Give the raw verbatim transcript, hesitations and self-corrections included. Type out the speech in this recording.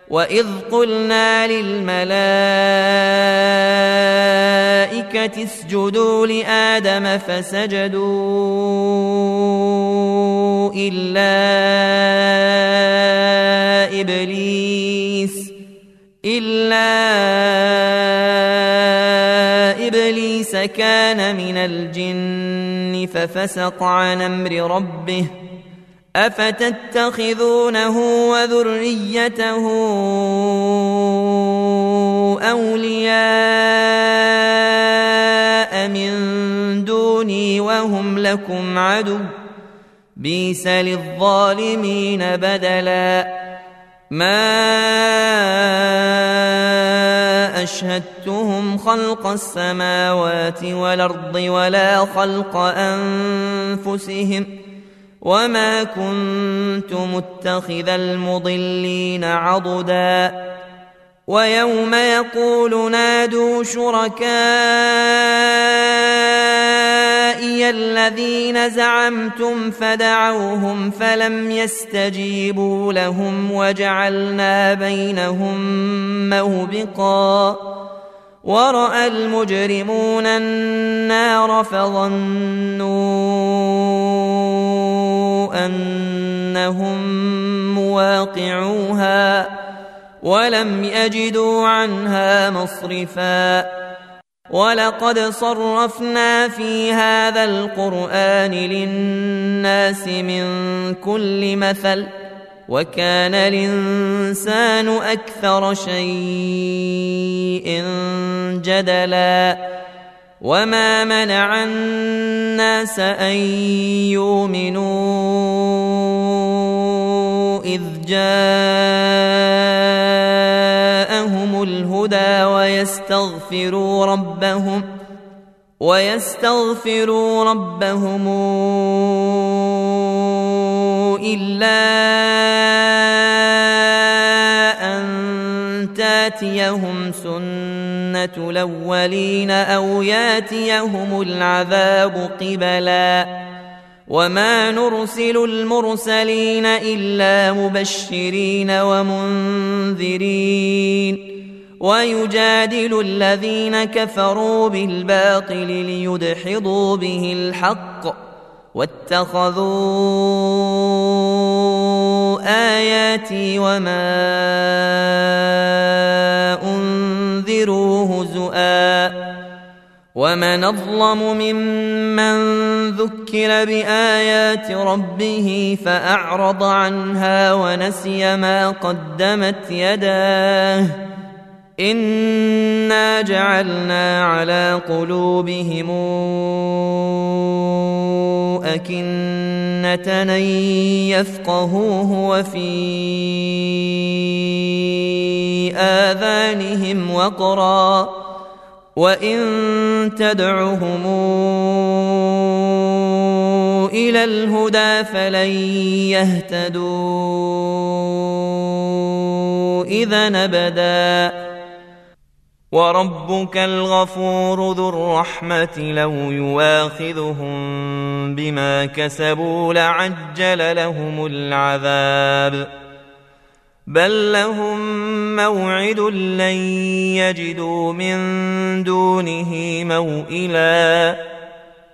وإذ قلنا للملائكة اسجدوا لآدم فسجدوا إلا إبليس إلا إبليس كان من الجن ففسق عن أمر ربه أفتتخذونه وذريته أولياء من دوني وهم لكم عدو بئس للظالمين بدلا ما أشهدتهم خلق السماوات والأرض ولا خلق أنفسهم وما كنت متخذ المضلين عضدا ويوم يقول نادوا شركائي الذين زعمتم فدعوهم فلم يستجيبوا لهم وجعلنا بينهم موبقا ورأى المجرمون النار فظنوا أنهم مواقعوها ولم يجدوا عنها مصرفا ولقد صرفنا في هذا القرآن للناس من كل مثل وكان الإنسان أكثر شيء جدلا وما منع الناس أن يؤمنوا إذ جاءهم الهدى ويستغفروا ربهم ويستغفروا ربهم إلا أن تاتيهم سنة الأولين أو ياتيهم العذاب قبلا وما نرسل المرسلين إلا مبشرين ومنذرين ويجادل الذين كفروا بالباطل ليدحضوا به الحق واتخذوا آياتي وما أنذروا هزؤا ومن أظلم ممن ذكر بآيات ربه فأعرض عنها ونسي ما قدمت يداه إنا جعلنا على قلوبهم أكنة أن يفقهوه وفي آذانهم وقرا وإن تدعهم إلى الهدى فلن يهتدوا إذا أبدا وربك الغفور ذو الرحمة لو يواخذهم بما كسبوا لعجل لهم العذاب بل لهم موعد لن يجدوا من دونه موئلا